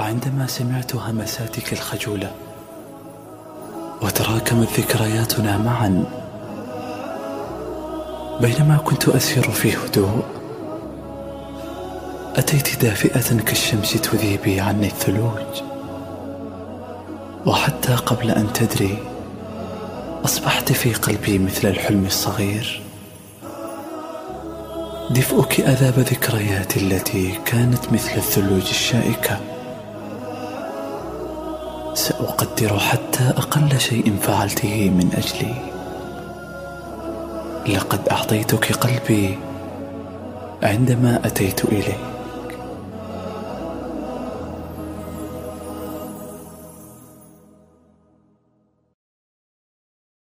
عندما سمعت همساتك الخجولة وتراكمت ذكرياتنا معا، بينما كنت أسير في هدوء أتيت دافئة كالشمس تذيبي عني الثلوج، وحتى قبل أن تدري أصبحت في قلبي مثل الحلم الصغير. دفئك أذاب ذكرياتي التي كانت مثل الثلوج الشائكة. سأقدر حتى أقل شيء فعلته من أجلي. لقد أعطيتك قلبي عندما أتيت إليه.